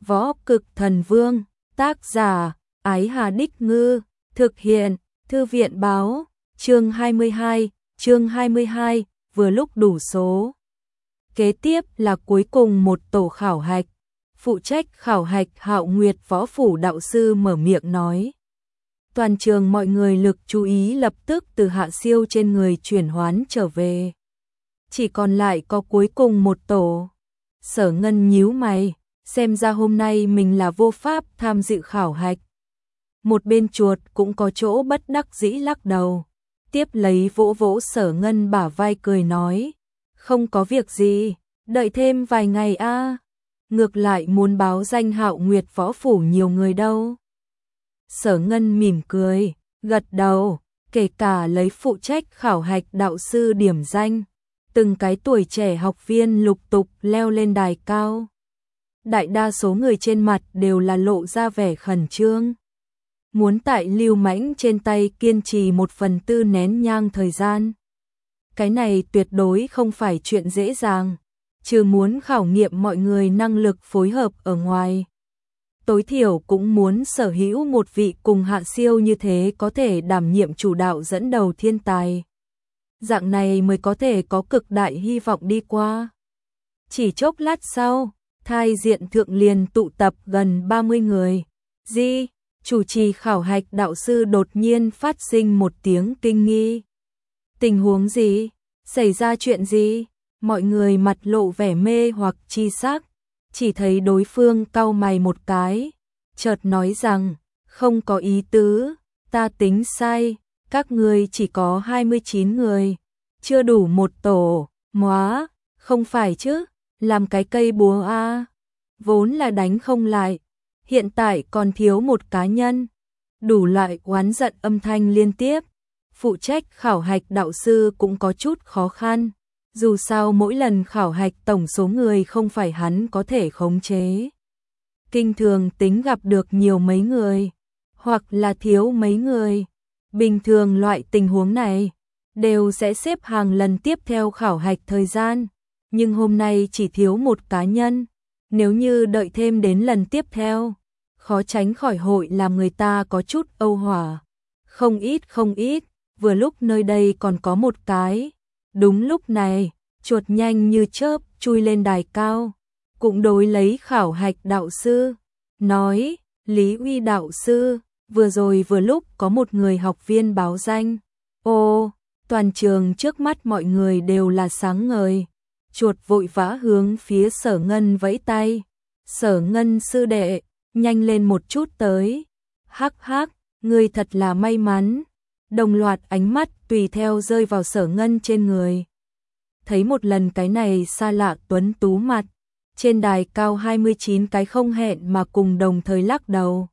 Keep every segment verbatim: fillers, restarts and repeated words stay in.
Võ Cực Thần Vương, tác giả, Ái Hà Đích Ngư, thực hiện, Thư viện Báo, chương hai mươi hai, chương hai mươi hai, vừa lúc đủ số. Kế tiếp là cuối cùng một tổ khảo hạch. Phụ trách khảo hạch Hạo Nguyệt Võ Phủ đạo sư mở miệng nói. Toàn trường mọi người lực chú ý lập tức từ Hạ Siêu trên người chuyển hoán trở về. Chỉ còn lại có cuối cùng một tổ. Sở Ngân nhíu mày, xem ra hôm nay mình là vô pháp tham dự khảo hạch. Một bên chuột cũng có chỗ bất đắc dĩ lắc đầu. Tiếp lấy vỗ vỗ Sở Ngân bả vai cười nói. Không có việc gì, đợi thêm vài ngày a. Ngược lại muốn báo danh Hạo Nguyệt Võ Phủ nhiều người đâu. Sở Ngân mỉm cười, gật đầu, kể cả lấy phụ trách khảo hạch đạo sư điểm danh. Từng cái tuổi trẻ học viên lục tục leo lên đài cao. Đại đa số người trên mặt đều là lộ ra vẻ khẩn trương. Muốn tại Lưu Mãnh trên tay kiên trì một phần tư nén nhang thời gian. Cái này tuyệt đối không phải chuyện dễ dàng, trừ muốn khảo nghiệm mọi người năng lực phối hợp ở ngoài. Tối thiểu cũng muốn sở hữu một vị cùng Hạ Siêu như thế có thể đảm nhiệm chủ đạo dẫn đầu thiên tài. Dạng này mới có thể có cực đại hy vọng đi qua. Chỉ chốc lát sau, thai diện thượng liền tụ tập gần ba mươi người. Di, chủ trì khảo hạch đạo sư đột nhiên phát sinh một tiếng kinh nghi. Tình huống gì? Xảy ra chuyện gì? Mọi người mặt lộ vẻ mê hoặc chi sắc, chỉ thấy đối phương cau mày một cái, chợt nói rằng, không có ý tứ, ta tính sai, các ngươi chỉ có hai mươi chín người, chưa đủ một tổ, móa, không phải chứ, làm cái cây búa a, vốn là đánh không lại, hiện tại còn thiếu một cá nhân, đủ loại oán giận âm thanh liên tiếp. Phụ trách khảo hạch đạo sư cũng có chút khó khăn, dù sao mỗi lần khảo hạch tổng số người không phải hắn có thể khống chế. Kinh thường tính gặp được nhiều mấy người, hoặc là thiếu mấy người. Bình thường loại tình huống này, đều sẽ xếp hàng lần tiếp theo khảo hạch thời gian, nhưng hôm nay chỉ thiếu một cá nhân, nếu như đợi thêm đến lần tiếp theo, khó tránh khỏi hội làm người ta có chút âu hỏa. Không ít không ít. Vừa lúc nơi đây còn có một cái. Đúng lúc này, chuột nhanh như chớp chui lên đài cao, cũng đối lấy khảo hạch đạo sư, nói, Lý Uy đạo sư, vừa rồi vừa lúc có một người học viên báo danh. Ô, toàn trường trước mắt mọi người đều là sáng ngời. Chuột vội vã hướng phía Sở Ngân vẫy tay. Sở Ngân sư đệ, nhanh lên một chút tới. Hắc hắc, ngươi thật là may mắn. Đồng loạt ánh mắt tùy theo rơi vào Sở Ngân trên người. Thấy một lần cái này xa lạ tuấn tú mặt, trên đài cao hai mươi chín cái không hẹn mà cùng đồng thời lắc đầu.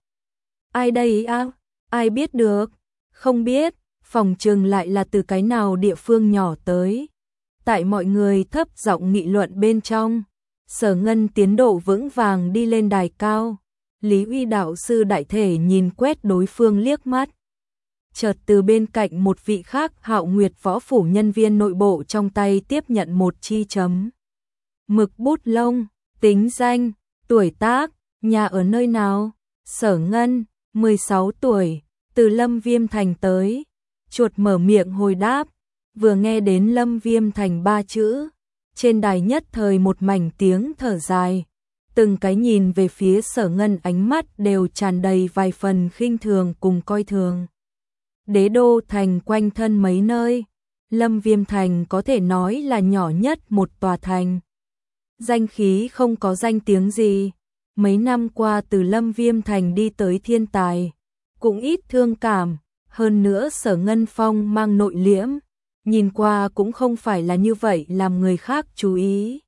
Ai đây á? Ai biết được? Không biết, phòng trừng lại là từ cái nào địa phương nhỏ tới. Tại mọi người thấp giọng nghị luận bên trong, Sở Ngân tiến độ vững vàng đi lên đài cao. Lý Uy đạo sư đại thể nhìn quét đối phương liếc mắt. Chợt từ bên cạnh một vị khác Hạo Nguyệt Võ Phủ nhân viên nội bộ trong tay tiếp nhận một chi chấm. Mực bút lông, tính danh, tuổi tác, nhà ở nơi nào? Sở Ngân, mười sáu tuổi, từ Lâm Viêm Thành tới. Chuột mở miệng hồi đáp, vừa nghe đến Lâm Viêm Thành ba chữ. Trên đài nhất thời một mảnh tiếng thở dài. Từng cái nhìn về phía Sở Ngân ánh mắt đều tràn đầy vài phần khinh thường cùng coi thường. Đế đô thành quanh thân mấy nơi, Lâm Viêm Thành có thể nói là nhỏ nhất một tòa thành. Danh khí không có danh tiếng gì, mấy năm qua từ Lâm Viêm Thành đi tới thiên tài, cũng ít thương cảm, hơn nữa Sở Ngân Phong mang nội liễm, nhìn qua cũng không phải là như vậy làm người khác chú ý.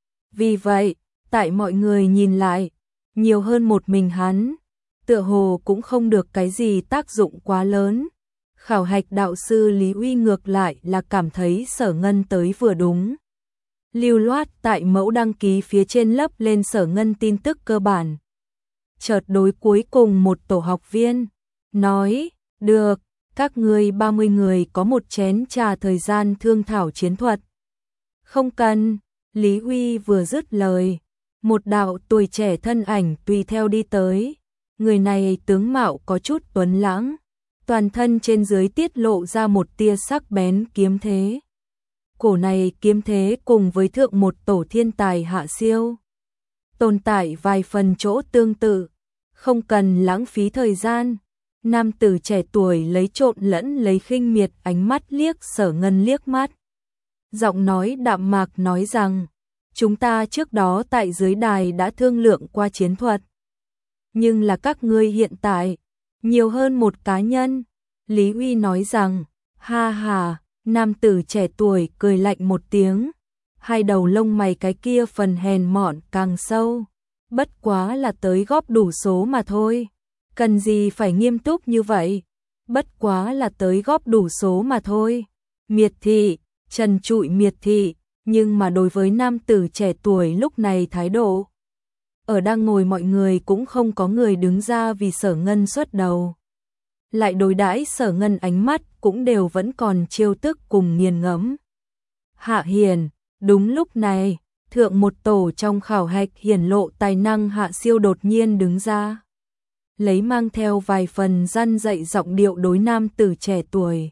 Vì vậy, tại mọi người nhìn lại, nhiều hơn một mình hắn, tựa hồ cũng không được cái gì tác dụng quá lớn. Khảo hạch đạo sư Lý Uy ngược lại là cảm thấy Sở Ngân tới vừa đúng. Lưu loát tại mẫu đăng ký phía trên lấp lên Sở Ngân tin tức cơ bản. Chợt đối cuối cùng một tổ học viên, nói, được, các ngươi ba mươi người có một chén trà thời gian thương thảo chiến thuật. Không cần, Lý Uy vừa dứt lời, một đạo tuổi trẻ thân ảnh tùy theo đi tới. Người này tướng mạo có chút tuấn lãng, toàn thân trên dưới tiết lộ ra một tia sắc bén kiếm thế. Cổ này kiếm thế cùng với thượng một tổ thiên tài Hạ Siêu tồn tại vài phần chỗ tương tự, không cần lãng phí thời gian. Nam tử trẻ tuổi lấy trộn lẫn lấy khinh miệt ánh mắt liếc Sở Ngân liếc mắt. Giọng nói đạm mạc nói rằng, chúng ta trước đó tại dưới đài đã thương lượng qua chiến thuật. Nhưng là các ngươi hiện tại, nhiều hơn một cá nhân. Lý Uy nói rằng, ha ha, nam tử trẻ tuổi cười lạnh một tiếng. Hai đầu lông mày cái kia phần hèn mọn càng sâu. Bất quá là tới góp đủ số mà thôi. Cần gì phải nghiêm túc như vậy? Bất quá là tới góp đủ số mà thôi. Miệt thị, trần trụi miệt thị, nhưng mà đối với nam tử trẻ tuổi lúc này thái độ. Ở đang ngồi mọi người cũng không có người đứng ra vì Sở Ngân xuất đầu. Lại đối đãi Sở Ngân ánh mắt cũng đều vẫn còn trêu tức cùng nghiền ngẫm. Hạ Hiền, đúng lúc này, thượng một tổ trong khảo hạch hiển lộ tài năng Hạ Siêu đột nhiên đứng ra. Lấy mang theo vài phần răn dạy giọng điệu đối nam tử trẻ tuổi.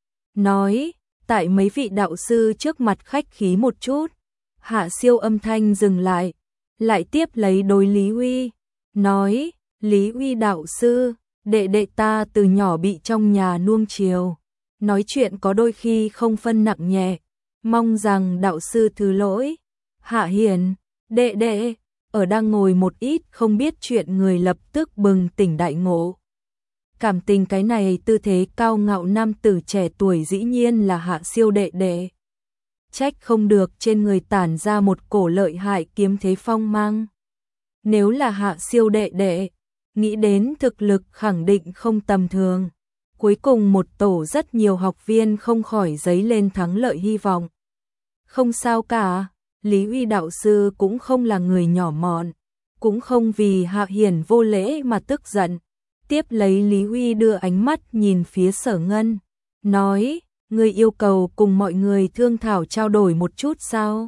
Nói, tại mấy vị đạo sư trước mặt khách khí một chút. Hạ Siêu âm thanh dừng lại, lại tiếp lấy đối Lý Uy. Nói, Lý Uy đạo sư, đệ đệ ta từ nhỏ bị trong nhà nuông chiều. Nói chuyện có đôi khi không phân nặng nhẹ. Mong rằng đạo sư thứ lỗi. Hạ Hiền, đệ đệ. Ở đang ngồi một ít không biết chuyện người lập tức bừng tỉnh đại ngộ. Cảm tình cái này tư thế cao ngạo nam tử trẻ tuổi dĩ nhiên là Hạ Siêu đệ đệ. Trách không được trên người tản ra một cổ lợi hại kiếm thế phong mang. Nếu là Hạ Siêu đệ đệ, nghĩ đến thực lực khẳng định không tầm thường. Cuối cùng một tổ rất nhiều học viên không khỏi dấy lên thắng lợi hy vọng. Không sao cả. Lý Uy đạo sư cũng không là người nhỏ mọn, cũng không vì Hạ Hiền vô lễ mà tức giận. Tiếp lấy Lý Uy đưa ánh mắt nhìn phía Sở Ngân, nói, người yêu cầu cùng mọi người thương thảo trao đổi một chút sao?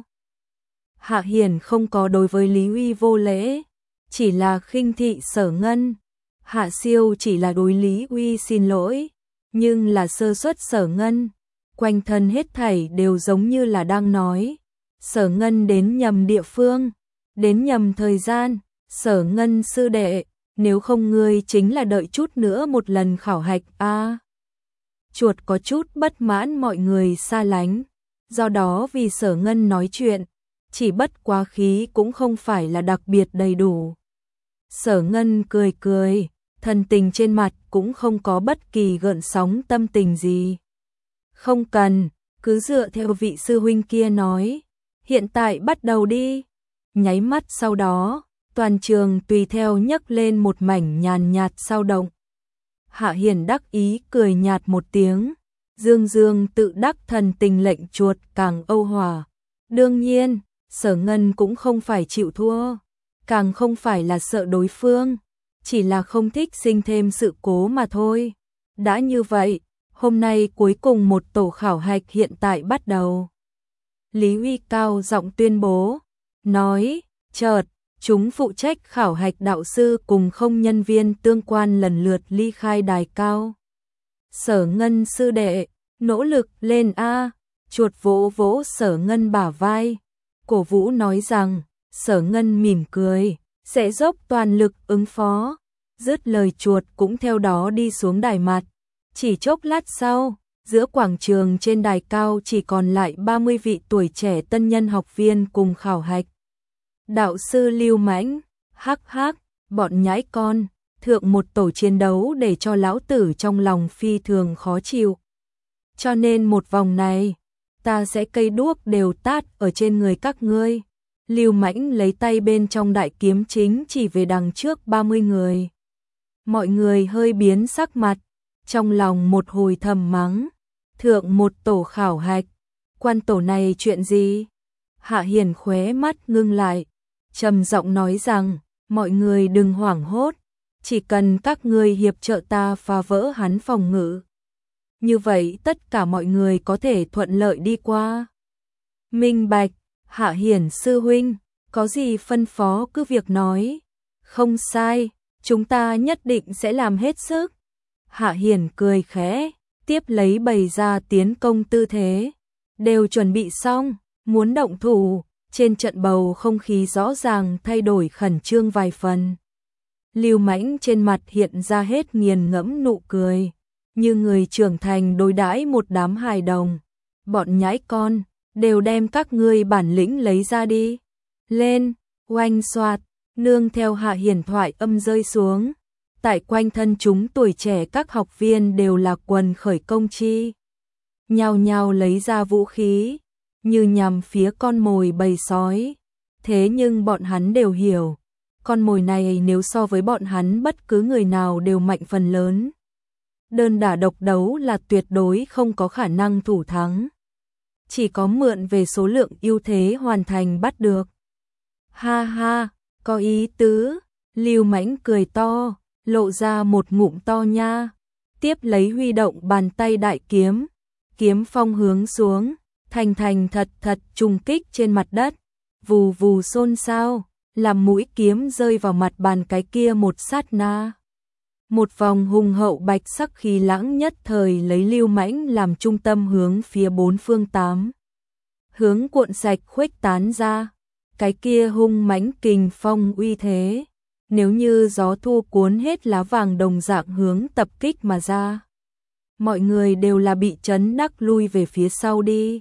Hạ Hiền không có đối với Lý Uy vô lễ, chỉ là khinh thị Sở Ngân. Hạ Siêu chỉ là đối Lý Uy xin lỗi, nhưng là sơ suất Sở Ngân. Quanh thân hết thảy đều giống như là đang nói. Sở Ngân đến nhầm địa phương, đến nhầm thời gian. Sở Ngân sư đệ, nếu không ngươi chính là đợi chút nữa một lần khảo hạch a. À, chuột có chút bất mãn mọi người xa lánh, do đó vì Sở Ngân nói chuyện, chỉ bất quá khí cũng không phải là đặc biệt đầy đủ. Sở Ngân cười cười, thần tình trên mặt cũng không có bất kỳ gợn sóng tâm tình gì. Không cần, cứ dựa theo vị sư huynh kia nói. Hiện tại bắt đầu đi. Nháy mắt sau đó, toàn trường tùy theo nhấc lên một mảnh nhàn nhạt sao động. Hạ Hiền đắc ý cười nhạt một tiếng, dương dương tự đắc thần tình lệnh chuột càng âu hòa. Đương nhiên, Sở Ngân cũng không phải chịu thua, càng không phải là sợ đối phương, chỉ là không thích sinh thêm sự cố mà thôi. Đã như vậy, hôm nay cuối cùng một tổ khảo hạch hiện tại bắt đầu. Lý Uy cao giọng tuyên bố, nói, chợt, chúng phụ trách khảo hạch đạo sư cùng không nhân viên tương quan lần lượt ly khai đài cao. Sở Ngân sư đệ, nỗ lực lên a. Chuột vỗ vỗ Sở Ngân bả vai, cổ vũ nói rằng, Sở Ngân mỉm cười, sẽ dốc toàn lực ứng phó. Dứt lời chuột cũng theo đó đi xuống đài mặt. Chỉ chốc lát sau, giữa quảng trường trên đài cao chỉ còn lại ba mươi vị tuổi trẻ tân nhân học viên cùng khảo hạch. Đạo sư Lưu Mãnh, hắc hắc, bọn nhãi con, thượng một tổ chiến đấu để cho lão tử trong lòng phi thường khó chịu. Cho nên một vòng này, ta sẽ cây đuốc đều tát ở trên người các ngươi. Lưu Mãnh lấy tay bên trong đại kiếm chính chỉ về đằng trước ba mươi người. Mọi người hơi biến sắc mặt, trong lòng một hồi thầm mắng. Thượng một tổ khảo hạch, quan tổ này chuyện gì? Hạ Hiền khóe mắt ngưng lại, trầm giọng nói rằng, mọi người đừng hoảng hốt, chỉ cần các ngươi hiệp trợ ta phá vỡ hắn phòng ngự. Như vậy tất cả mọi người có thể thuận lợi đi qua. Minh bạch, Hạ Hiền sư huynh, có gì phân phó cứ việc nói. Không sai, chúng ta nhất định sẽ làm hết sức. Hạ Hiển cười khẽ, tiếp lấy bày ra tiến công tư thế. Đều chuẩn bị xong, muốn động thủ, trên trận bầu không khí rõ ràng thay đổi khẩn trương vài phần. Lưu Mãnh trên mặt hiện ra hết nghiền ngẫm nụ cười, như người trưởng thành đối đãi một đám hài đồng. Bọn nhãi con, đều đem các ngươi bản lĩnh lấy ra đi. Lên, oanh xoạt, nương theo Hạ Hiển thoại âm rơi xuống. Tại quanh thân chúng tuổi trẻ các học viên đều là quần khởi công chi. Nhao nhao lấy ra vũ khí, như nhằm phía con mồi bầy sói. Thế nhưng bọn hắn đều hiểu, con mồi này nếu so với bọn hắn bất cứ người nào đều mạnh phần lớn. Đơn đả độc đấu là tuyệt đối không có khả năng thủ thắng. Chỉ có mượn về số lượng ưu thế hoàn thành bắt được. Ha ha, có ý tứ, Lưu Mãnh cười to, lộ ra một ngụm to nha. Tiếp lấy huy động bàn tay đại kiếm, kiếm phong hướng xuống, thành thành thật thật trùng kích trên mặt đất, vù vù xôn xao, làm mũi kiếm rơi vào mặt bàn cái kia một sát na. Một vòng hùng hậu bạch sắc khí lãng nhất thời lấy Lưu Mãnh làm trung tâm hướng phía bốn phương tám hướng cuộn sạch khuếch tán ra. Cái kia hung mãnh kình phong uy thế, nếu như gió thu cuốn hết lá vàng đồng dạng hướng tập kích mà ra. Mọi người đều là bị chấn đắc lui về phía sau đi.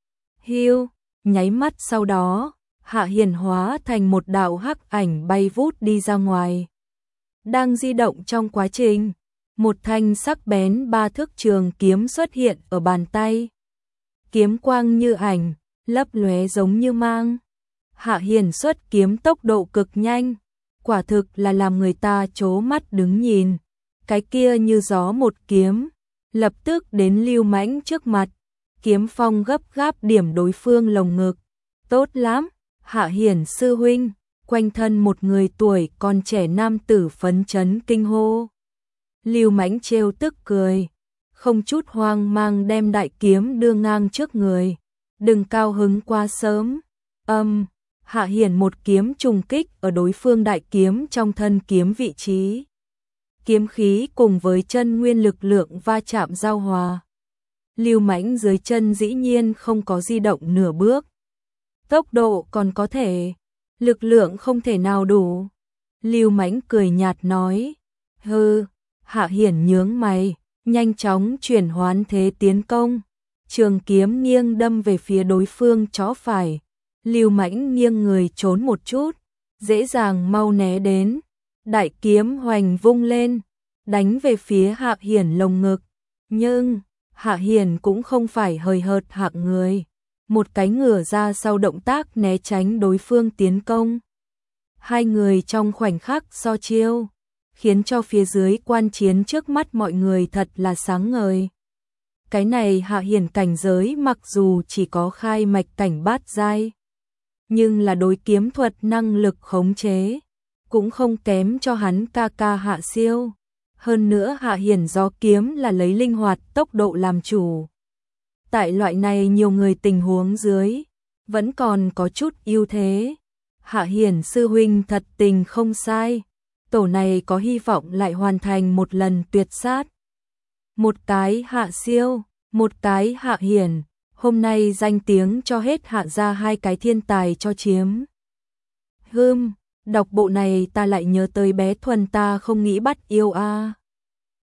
Hiu, nháy mắt sau đó, Hạ Hiển hóa thành một đạo hắc ảnh bay vút đi ra ngoài. Đang di động trong quá trình, một thanh sắc bén ba thước trường kiếm xuất hiện ở bàn tay. Kiếm quang như ảnh, lấp lóe giống như mang. Hạ Hiển xuất kiếm tốc độ cực nhanh, quả thực là làm người ta trố mắt đứng nhìn. Cái kia như gió một kiếm, lập tức đến Lưu Mãnh trước mặt. Kiếm phong gấp gáp điểm đối phương lồng ngực. Tốt lắm, Hạ Hiển sư huynh. Quanh thân một người tuổi còn trẻ nam tử phấn chấn kinh hô. Lưu Mãnh trêu tức cười, không chút hoang mang đem đại kiếm đưa ngang trước người. Đừng cao hứng quá sớm. Âm, um, Hạ Hiển một kiếm trùng kích ở đối phương đại kiếm trong thân kiếm vị trí. Kiếm khí cùng với chân nguyên lực lượng va chạm giao hòa. Lưu Mãnh dưới chân dĩ nhiên không có di động nửa bước. Tốc độ còn có thể, lực lượng không thể nào đủ. Lưu Mãnh cười nhạt nói. Hừ, Hạ Hiển nhướng mày, nhanh chóng chuyển hoán thế tiến công. Trường kiếm nghiêng đâm về phía đối phương chó phải. Lưu Mãnh nghiêng người trốn một chút, dễ dàng mau né đến. Đại kiếm hoành vung lên, đánh về phía Hạ Hiển lồng ngực. Nhưng, Hạ Hiển cũng không phải hời hợt hạng người. Một cái ngửa ra sau động tác né tránh đối phương tiến công. Hai người trong khoảnh khắc so chiêu, khiến cho phía dưới quan chiến trước mắt mọi người thật là sáng ngời. Cái này Hạ Hiển cảnh giới mặc dù chỉ có khai mạch cảnh bát giai, nhưng là đối kiếm thuật năng lực khống chế, cũng không kém cho hắn ca ca Hạ Siêu. Hơn nữa Hạ Hiển do kiếm là lấy linh hoạt tốc độ làm chủ. Tại loại này nhiều người tình huống dưới, vẫn còn có chút ưu thế. Hạ Hiển sư huynh thật tình không sai, tổ này có hy vọng lại hoàn thành một lần tuyệt sát. Một cái Hạ Siêu, một cái Hạ Hiển, hôm nay danh tiếng cho hết Hạ ra hai cái thiên tài cho chiếm. Hừm, đọc bộ này ta lại nhớ tới bé Thuần ta không nghĩ bắt yêu a. À.